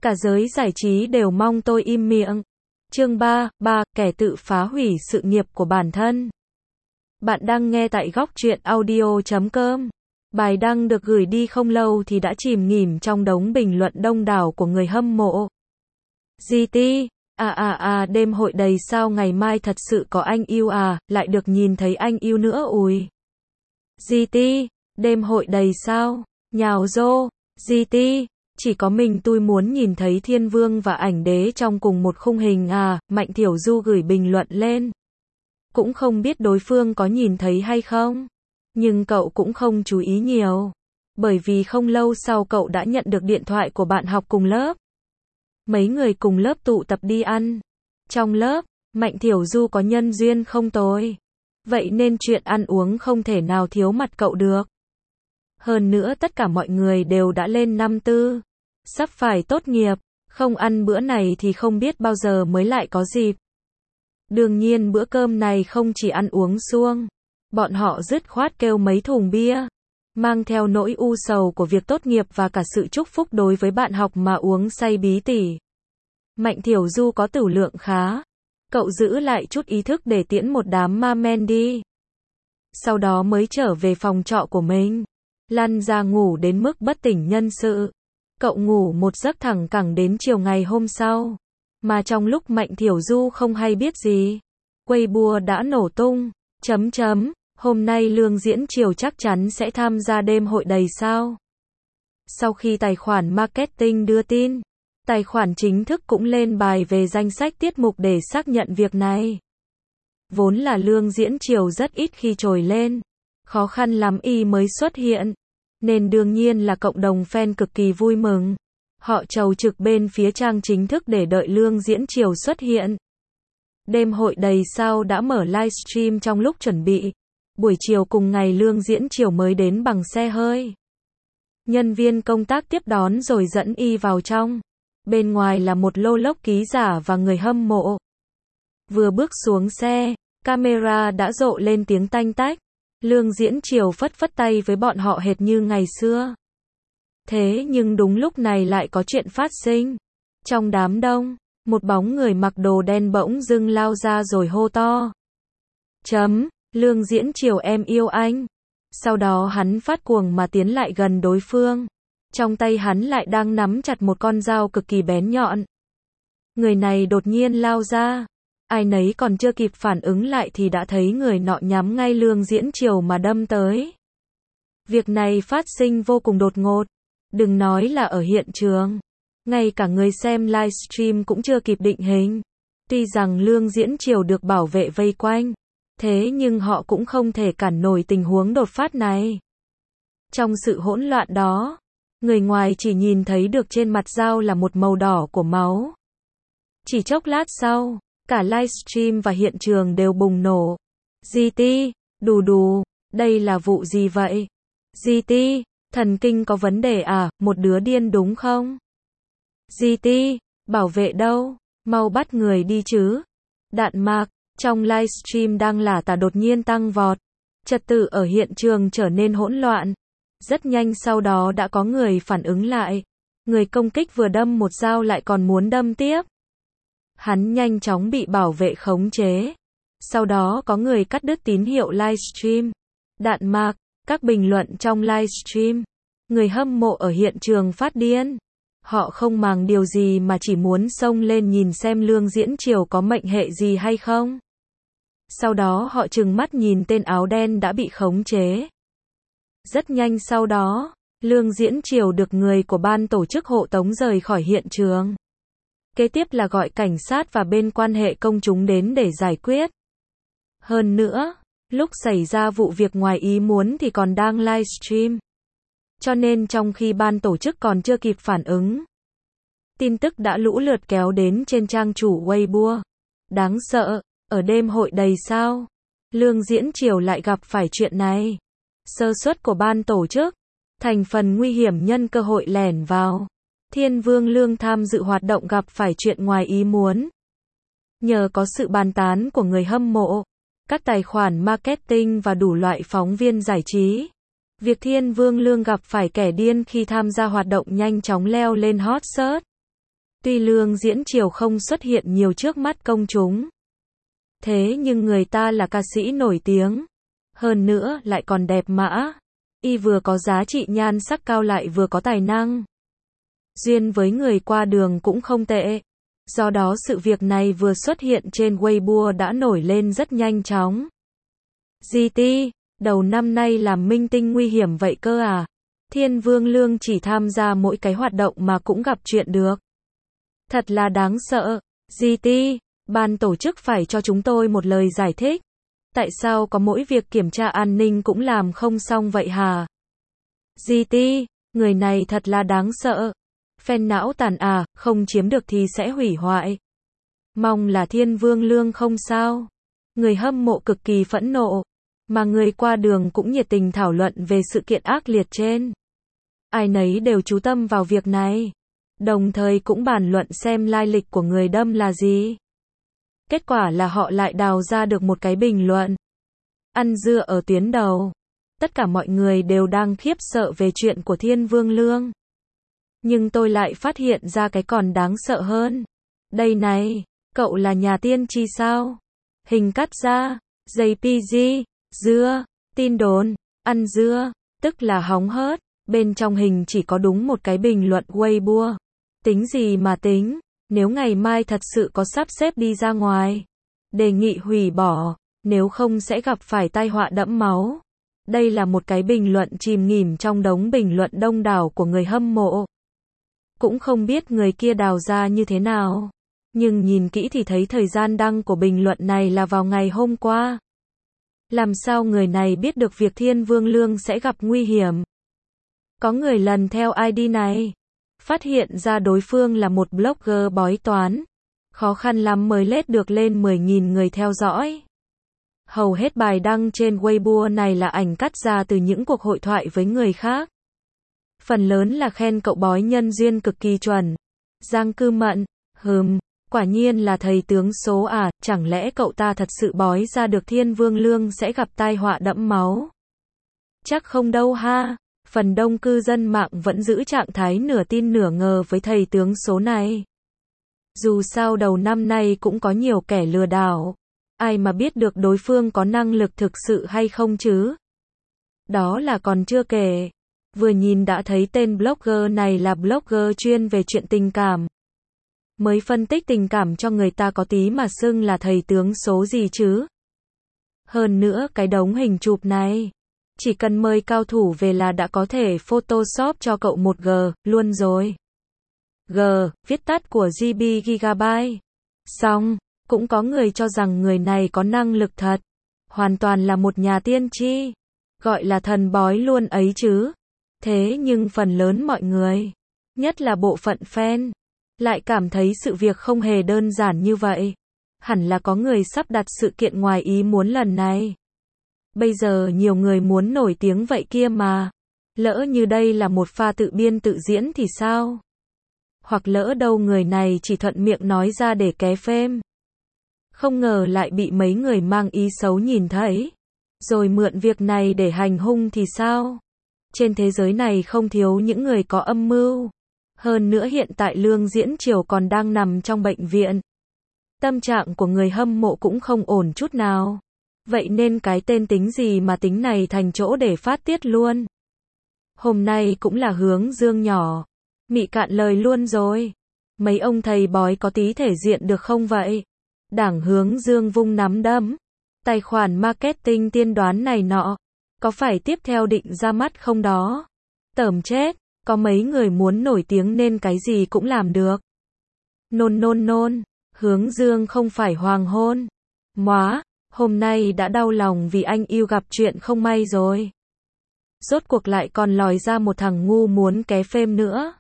Cả giới giải trí đều mong tôi im miệng. Chương 3, kẻ tự phá hủy sự nghiệp của bản thân. Bạn đang nghe tại góc truyện audio.com. Bài đăng được gửi đi không lâu thì đã chìm nghỉm trong đống bình luận đông đảo của người hâm mộ. GT, đêm hội đầy sao ngày mai thật sự có anh yêu à, lại được nhìn thấy anh yêu nữa ùi. GT, đêm hội đầy sao, nhào rô, GT, chỉ có mình tôi muốn nhìn thấy Thiên Vương và ảnh đế trong cùng một khung hình à, Mạnh Thiểu Du gửi bình luận lên. Cũng không biết đối phương có nhìn thấy hay không, nhưng cậu cũng không chú ý nhiều, bởi vì không lâu sau cậu đã nhận được điện thoại của bạn học cùng lớp. Mấy người cùng lớp tụ tập đi ăn. Trong lớp, Mạnh Thiểu Du có nhân duyên không tồi, vậy nên chuyện ăn uống không thể nào thiếu mặt cậu được. Hơn nữa tất cả mọi người đều đã lên năm tư, sắp phải tốt nghiệp, không ăn bữa này thì không biết bao giờ mới lại có dịp. Đương nhiên bữa cơm này không chỉ ăn uống suông, bọn họ dứt khoát kêu mấy thùng bia, mang theo nỗi u sầu của việc tốt nghiệp và cả sự chúc phúc đối với bạn học mà uống say bí tỉ. Mạnh Thiểu Du có tửu lượng khá, cậu giữ lại chút ý thức để tiễn một đám ma men đi. Sau đó mới trở về phòng trọ của mình, lăn ra ngủ đến mức bất tỉnh nhân sự. Cậu ngủ một giấc thẳng cẳng đến chiều ngày hôm sau, mà trong lúc Mạnh Thiểu Du không hay biết gì, Weibo đã nổ tung, hôm nay Lương Diễn Triều chắc chắn sẽ tham gia đêm hội đầy sao. Sau khi tài khoản marketing đưa tin, tài khoản chính thức cũng lên bài về danh sách tiết mục để xác nhận việc này. Vốn là Lương Diễn Triều rất ít khi trồi lên, khó khăn lắm y mới xuất hiện, nên đương nhiên là cộng đồng fan cực kỳ vui mừng. Họ chầu trực bên phía trang chính thức để đợi Lương Diễn Triều xuất hiện. Đêm hội đầy sao đã mở livestream trong lúc chuẩn bị. Buổi chiều cùng ngày Lương Diễn Triều mới đến bằng xe hơi. Nhân viên công tác tiếp đón rồi dẫn y vào trong. Bên ngoài là một lô lốc ký giả và người hâm mộ. Vừa bước xuống xe, camera đã rộ lên tiếng tanh tách. Lương Diễn Triều phất phất tay với bọn họ hệt như ngày xưa. Thế nhưng đúng lúc này lại có chuyện phát sinh. Trong đám đông, một bóng người mặc đồ đen bỗng dưng lao ra rồi hô to. Lương Diễn Triều em yêu anh. Sau đó hắn phát cuồng mà tiến lại gần đối phương. Trong tay hắn lại đang nắm chặt một con dao cực kỳ bén nhọn. Người này đột nhiên lao ra. Ai nấy còn chưa kịp phản ứng lại thì đã thấy người nọ nhắm ngay Lương Diễn Triều mà đâm tới. Việc này phát sinh vô cùng đột ngột. Đừng nói là ở hiện trường, ngay cả người xem livestream cũng chưa kịp định hình. Tuy rằng Lương Diễn Triều được bảo vệ vây quanh, thế nhưng họ cũng không thể cản nổi tình huống đột phát này. Trong sự hỗn loạn đó, người ngoài chỉ nhìn thấy được trên mặt dao là một màu đỏ của máu. Chỉ chốc lát sau, cả livestream và hiện trường đều bùng nổ. GT, đù, đây là vụ gì vậy? GT, thần kinh có vấn đề à, một đứa điên đúng không? GT, bảo vệ đâu? Mau bắt người đi chứ. Đạn mạc, trong livestream đang lả tả đột nhiên tăng vọt. Trật tự ở hiện trường trở nên hỗn loạn. Rất nhanh sau đó đã có người phản ứng lại. Người công kích vừa đâm một dao lại còn muốn đâm tiếp. Hắn nhanh chóng bị bảo vệ khống chế. Sau đó có người cắt đứt tín hiệu livestream. Đạn mạc, các bình luận trong livestream. Người hâm mộ ở hiện trường phát điên. Họ không màng điều gì mà chỉ muốn xông lên nhìn xem Lương Diễn Triều có mệnh hệ gì hay không. Sau đó họ trừng mắt nhìn tên áo đen đã bị khống chế. Rất nhanh sau đó, Lương Diễn Triều được người của ban tổ chức hộ tống rời khỏi hiện trường. Kế tiếp là gọi cảnh sát và bên quan hệ công chúng đến để giải quyết. Hơn nữa, lúc xảy ra vụ việc ngoài ý muốn thì còn đang livestream. Cho nên trong khi ban tổ chức còn chưa kịp phản ứng, tin tức đã lũ lượt kéo đến trên trang chủ Weibo. Đáng sợ, ở đêm hội đầy sao, Lương Diễn Triều lại gặp phải chuyện này. Sơ suất của ban tổ chức, thành phần nguy hiểm nhân cơ hội lẻn vào. Thiên Vương Lương tham dự hoạt động gặp phải chuyện ngoài ý muốn. Nhờ có sự bàn tán của người hâm mộ, các tài khoản marketing và đủ loại phóng viên giải trí, việc Thiên Vương Lương gặp phải kẻ điên khi tham gia hoạt động nhanh chóng leo lên hot search. Tuy Lương Diễn Triều không xuất hiện nhiều trước mắt công chúng, thế nhưng người ta là ca sĩ nổi tiếng, hơn nữa lại còn đẹp mã, y vừa có giá trị nhan sắc cao lại vừa có tài năng. Duyên với người qua đường cũng không tệ. Do đó sự việc này vừa xuất hiện trên Weibo đã nổi lên rất nhanh chóng. GT, đầu năm nay làm minh tinh nguy hiểm vậy cơ à? Thiên Vương Lương chỉ tham gia mỗi cái hoạt động mà cũng gặp chuyện được. Thật là đáng sợ. GT, ban tổ chức phải cho chúng tôi một lời giải thích. Tại sao có mỗi việc kiểm tra an ninh cũng làm không xong vậy hả? GT, người này thật là đáng sợ. Fan não tàn à, không chiếm được thì sẽ hủy hoại. Mong là Thiên Vương Lương không sao. Người hâm mộ cực kỳ phẫn nộ, mà người qua đường cũng nhiệt tình thảo luận về sự kiện ác liệt trên. Ai nấy đều chú tâm vào việc này, đồng thời cũng bàn luận xem lai lịch của người đâm là gì. Kết quả là họ lại đào ra được một cái bình luận. Ăn dưa ở tuyến đầu. Tất cả mọi người đều đang khiếp sợ về chuyện của Thiên Vương Lương. Nhưng tôi lại phát hiện ra cái còn đáng sợ hơn. Đây này, cậu là nhà tiên tri sao? Hình cắt ra, JPG, dưa, tin đồn, ăn dưa, tức là hóng hớt. Bên trong hình chỉ có đúng một cái bình luận Weibo. Tính gì mà tính, nếu ngày mai thật sự có sắp xếp đi ra ngoài, đề nghị hủy bỏ, nếu không sẽ gặp phải tai họa đẫm máu. Đây là một cái bình luận chìm nghỉm trong đống bình luận đông đảo của người hâm mộ. Cũng không biết người kia đào ra như thế nào, nhưng nhìn kỹ thì thấy thời gian đăng của bình luận này là vào ngày hôm qua. Làm sao người này biết được việc Thiên Vương Lương sẽ gặp nguy hiểm? Có người lần theo ID này, phát hiện ra đối phương là một blogger bói toán. Khó khăn lắm mới lết được lên 10.000 người theo dõi. Hầu hết bài đăng trên Weibo này là ảnh cắt ra từ những cuộc hội thoại với người khác. Phần lớn là khen cậu bói nhân duyên cực kỳ chuẩn. Giang Cư Mận, quả nhiên là thầy tướng số à, chẳng lẽ cậu ta thật sự bói ra được Thiên Vương Lương sẽ gặp tai họa đẫm máu? Chắc không đâu ha. Phần đông cư dân mạng vẫn giữ trạng thái nửa tin nửa ngờ với thầy tướng số này. Dù sao đầu năm nay cũng có nhiều kẻ lừa đảo. Ai mà biết được đối phương có năng lực thực sự hay không chứ? Đó là còn chưa kể. Vừa nhìn đã thấy tên blogger này là blogger chuyên về chuyện tình cảm. Mới phân tích tình cảm cho người ta có tí mà xưng là thầy tướng số gì chứ? Hơn nữa cái đống hình chụp này, chỉ cần mời cao thủ về là đã có thể Photoshop cho cậu một G luôn rồi. G, viết tắt của GB Gigabyte. Xong, cũng có người cho rằng người này có năng lực thật. Hoàn toàn là một nhà tiên tri. Gọi là thần bói luôn ấy chứ. Thế nhưng phần lớn mọi người, nhất là bộ phận fan, lại cảm thấy sự việc không hề đơn giản như vậy. Hẳn là có người sắp đặt sự kiện ngoài ý muốn lần này. Bây giờ nhiều người muốn nổi tiếng vậy kia mà. Lỡ như đây là một pha tự biên tự diễn thì sao? Hoặc lỡ đâu người này chỉ thuận miệng nói ra để ké phêm. Không ngờ lại bị mấy người mang ý xấu nhìn thấy. Rồi mượn việc này để hành hung thì sao? Trên thế giới này không thiếu những người có âm mưu. Hơn nữa hiện tại Lương Diễn Triều còn đang nằm trong bệnh viện. Tâm trạng của người hâm mộ cũng không ổn chút nào. Vậy nên cái tên tính gì mà tính này thành chỗ để phát tiết luôn. Hôm nay cũng là hướng dương nhỏ. Mị cạn lời luôn rồi. Mấy ông thầy bói có tí thể diện được không vậy? Đảng hướng dương vung nắm đấm. Tài khoản marketing tiên đoán này nọ. Có phải tiếp theo định ra mắt không đó? Tởm chết. Có mấy người muốn nổi tiếng nên cái gì cũng làm được. Nôn. Hướng dương không phải hoàng hôn. Móa. Hôm nay đã đau lòng vì anh yêu gặp chuyện không may rồi. Rốt cuộc lại còn lòi ra một thằng ngu muốn ké phêm nữa.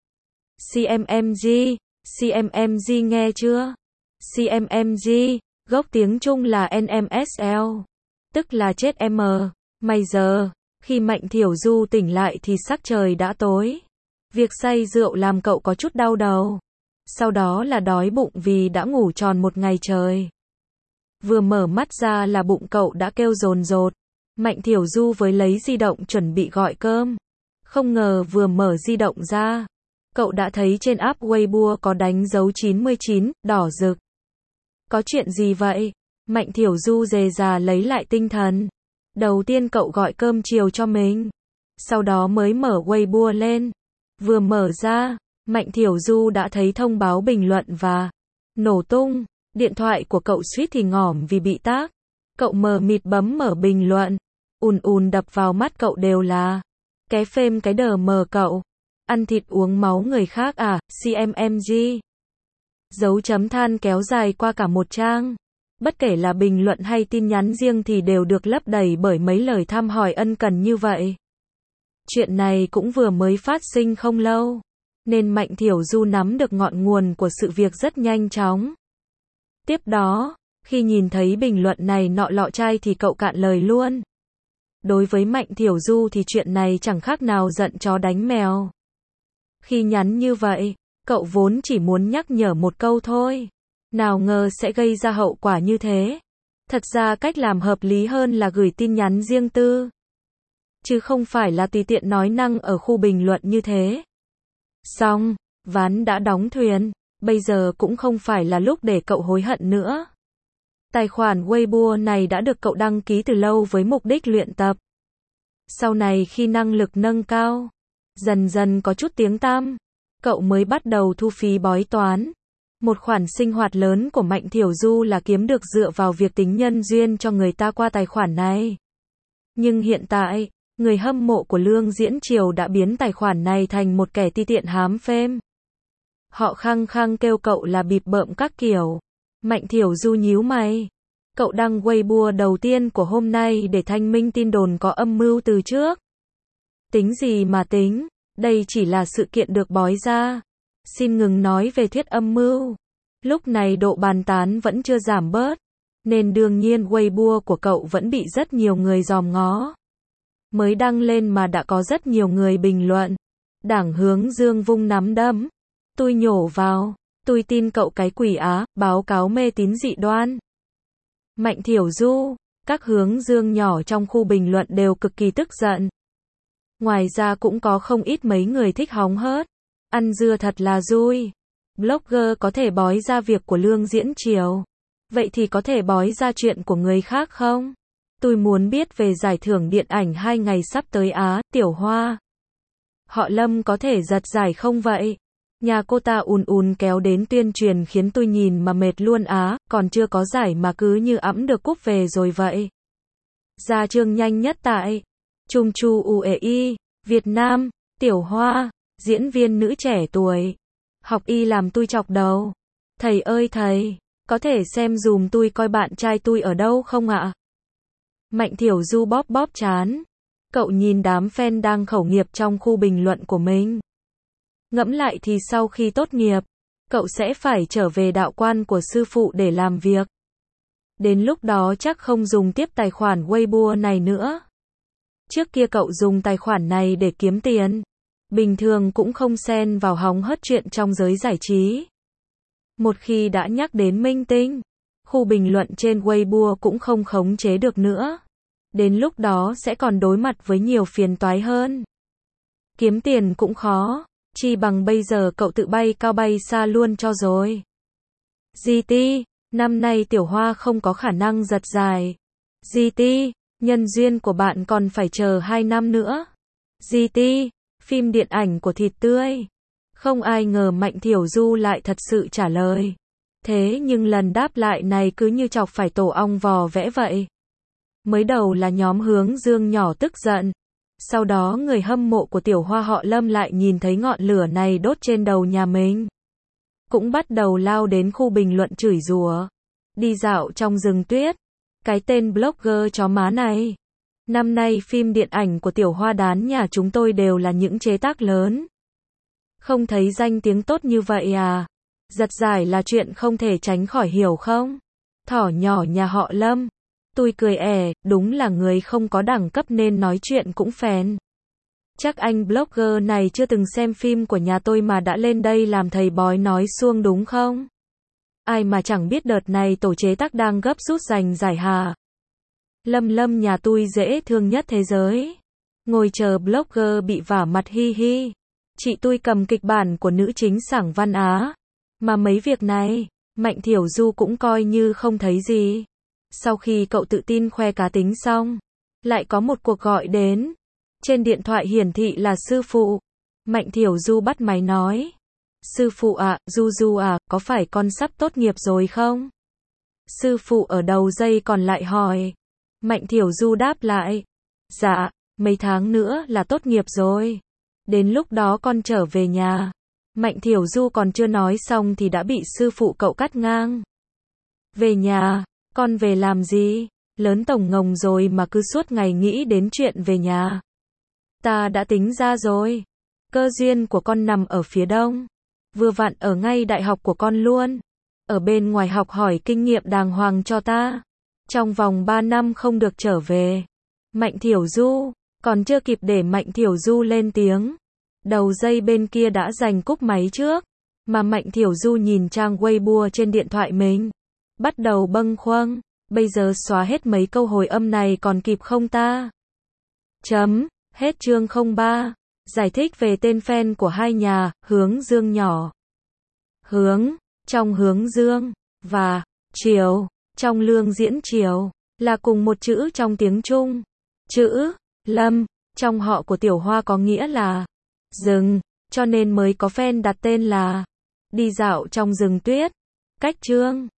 CMMG nghe chưa? CMMG, gốc tiếng Trung là NMSL, tức là chết M. May giờ, khi Mạnh Thiểu Du tỉnh lại thì sắc trời đã tối. Việc say rượu làm cậu có chút đau đầu. Sau đó là đói bụng vì đã ngủ tròn một ngày trời. Vừa mở mắt ra là bụng cậu đã kêu dồn dột. Mạnh Thiểu Du với lấy di động chuẩn bị gọi cơm. Không ngờ vừa mở di động ra, Cậu đã thấy trên app Weibo có đánh dấu 99, đỏ rực. Có chuyện gì vậy? Mạnh Thiểu Du dề già lấy lại tinh thần. Đầu tiên cậu gọi cơm chiều cho mình. Sau đó mới mở Weibo lên. Vừa mở ra, Mạnh Thiểu Du đã thấy thông báo bình luận và nổ tung. Điện thoại của cậu suýt thì ngỏm vì bị tag. Cậu mờ mịt bấm mở bình luận. Ùn ùn đập vào mắt cậu đều là cái phêm cái đờ mờ cậu. Ăn thịt uống máu người khác à, CMMG. Dấu chấm than kéo dài qua cả một trang. Bất kể là bình luận hay tin nhắn riêng thì đều được lấp đầy bởi mấy lời thăm hỏi ân cần như vậy. Chuyện này cũng vừa mới phát sinh không lâu, nên Mạnh Thiểu Du nắm được ngọn nguồn của sự việc rất nhanh chóng. Tiếp đó, khi nhìn thấy bình luận này nọ lọ chai thì cậu cạn lời luôn. Đối với Mạnh Thiểu Du thì chuyện này chẳng khác nào giận chó đánh mèo. Khi nhắn như vậy, cậu vốn chỉ muốn nhắc nhở một câu thôi. Nào ngờ sẽ gây ra hậu quả như thế. Thật ra cách làm hợp lý hơn là gửi tin nhắn riêng tư. Chứ không phải là tùy tiện nói năng ở khu bình luận như thế. Xong, ván đã đóng thuyền. Bây giờ cũng không phải là lúc để cậu hối hận nữa. Tài khoản Weibo này đã được cậu đăng ký từ lâu với mục đích luyện tập. Sau này khi năng lực nâng cao, dần dần có chút tiếng tăm, cậu mới bắt đầu thu phí bói toán. Một khoản sinh hoạt lớn của Mạnh Thiểu Du là kiếm được dựa vào việc tính nhân duyên cho người ta qua tài khoản này. Nhưng hiện tại, người hâm mộ của Lương Diễn Triều đã biến tài khoản này thành một kẻ ti tiện hám phêm. Họ khăng khăng kêu cậu là bịp bợm các kiểu. Mạnh Thiểu Du nhíu mày. Cậu đăng Weibo đầu tiên của hôm nay để thanh minh tin đồn có âm mưu từ trước. Tính gì mà tính, đây chỉ là sự kiện được bói ra. Xin ngừng nói về thuyết âm mưu. Lúc này độ bàn tán vẫn chưa giảm bớt, nên đương nhiên Weibo của cậu vẫn bị rất nhiều người dòm ngó. Mới đăng lên mà đã có rất nhiều người bình luận. Đảng Hướng Dương vung nắm đấm. Tôi nhổ vào. Tôi tin cậu cái quỷ Á, báo cáo mê tín dị đoan. Mạnh Thiểu Du, các Hướng Dương nhỏ trong khu bình luận đều cực kỳ tức giận. Ngoài ra cũng có không ít mấy người thích hóng hớt. Ăn dưa thật là vui. Blogger có thể bói ra việc của Lương Diễn Triều. Vậy thì có thể bói ra chuyện của người khác không? Tôi muốn biết về giải thưởng điện ảnh 2 ngày sắp tới Á, Tiểu Hoa. Họ Lâm có thể giật giải không vậy? Nhà cô ta ùn ùn kéo đến tuyên truyền khiến tôi nhìn mà mệt luôn á, còn chưa có giải mà cứ như ẵm được cúp về rồi vậy. Ra chương nhanh nhất tại Trung Chu UEI, Việt Nam, Tiểu Hoa, diễn viên nữ trẻ tuổi. Học y làm tôi chọc đầu. Thầy ơi thầy, có thể xem dùm tôi coi bạn trai tôi ở đâu không ạ? Mạnh Thiểu Du bóp bóp trán. Cậu nhìn đám fan đang khẩu nghiệp trong khu bình luận của mình. Ngẫm lại thì sau khi tốt nghiệp, cậu sẽ phải trở về đạo quan của sư phụ để làm việc. Đến lúc đó chắc không dùng tiếp tài khoản Weibo này nữa. Trước kia cậu dùng tài khoản này để kiếm tiền. Bình thường cũng không xen vào hóng hớt chuyện trong giới giải trí. Một khi đã nhắc đến minh tinh, khu bình luận trên Weibo cũng không khống chế được nữa. Đến lúc đó sẽ còn đối mặt với nhiều phiền toái hơn. Kiếm tiền cũng khó. Chi bằng bây giờ cậu tự bay cao bay xa luôn cho rồi. GT, năm nay Tiểu Hoa không có khả năng giật giải. GT, nhân duyên của bạn còn phải chờ 2 năm nữa. GT, phim điện ảnh của thịt tươi. Không ai ngờ Mạnh Thiểu Du lại thật sự trả lời. Thế nhưng lần đáp lại này cứ như chọc phải tổ ong vò vẽ vậy. Mới đầu là nhóm Hướng Dương nhỏ tức giận. Sau đó người hâm mộ của Tiểu Hoa họ Lâm lại nhìn thấy ngọn lửa này đốt trên đầu nhà mình. Cũng bắt đầu lao đến khu bình luận chửi rủa. Đi dạo trong rừng tuyết. Cái tên blogger chó má này. Năm nay phim điện ảnh của Tiểu Hoa đán nhà chúng tôi đều là những chế tác lớn. Không thấy danh tiếng tốt như vậy à? Giật giải là chuyện không thể tránh khỏi hiểu không? Thỏ nhỏ nhà họ Lâm. Tôi cười đúng là người không có đẳng cấp nên nói chuyện cũng phèn. Chắc anh blogger này chưa từng xem phim của nhà tôi mà đã lên đây làm thầy bói nói suông đúng không? Ai mà chẳng biết đợt này tổ chế tác đang gấp rút giành giải hà. Lâm nhà tôi dễ thương nhất thế giới. Ngồi chờ blogger bị vả mặt hi hi. Chị tui cầm kịch bản của nữ chính Sảng Văn Á. Mà mấy việc này, Mạnh Thiểu Du cũng coi như không thấy gì. Sau khi cậu tự tin khoe cá tính xong, lại có một cuộc gọi đến. Trên điện thoại hiển thị là sư phụ. Mạnh Thiểu Du bắt máy nói. Sư phụ ạ, Du Du à, có phải con sắp tốt nghiệp rồi không? Sư phụ ở đầu dây còn lại hỏi. Mạnh Thiểu Du đáp lại. Dạ, mấy tháng nữa là tốt nghiệp rồi. Đến lúc đó con trở về nhà. Mạnh Thiểu Du còn chưa nói xong thì đã bị sư phụ cậu cắt ngang. Về nhà, con về làm gì? Lớn tổng ngồng rồi mà cứ suốt ngày nghĩ đến chuyện về nhà. Ta đã tính ra rồi. Cơ duyên của con nằm ở phía đông. Vừa vặn ở ngay đại học của con luôn. Ở bên ngoài học hỏi kinh nghiệm đàng hoàng cho ta. Trong vòng 3 năm không được trở về. Mạnh Thiểu Du, còn chưa kịp để Mạnh Thiểu Du lên tiếng. Đầu dây bên kia đã giành cúp máy trước. Mà Mạnh Thiểu Du nhìn trang Weibo trên điện thoại mình. Bắt đầu bâng khuâng. Bây giờ xóa hết mấy câu hồi âm này còn kịp không ta? Hết chương 03. Giải thích về tên fan của hai nhà, Hướng Dương nhỏ. Hướng, trong Hướng Dương, và Triều, trong Lương Diễn Triều, là cùng một chữ trong tiếng Trung. Chữ Lâm, trong họ của Tiểu Hoa có nghĩa là rừng, cho nên mới có fan đặt tên là Đi dạo trong rừng tuyết. Cách chương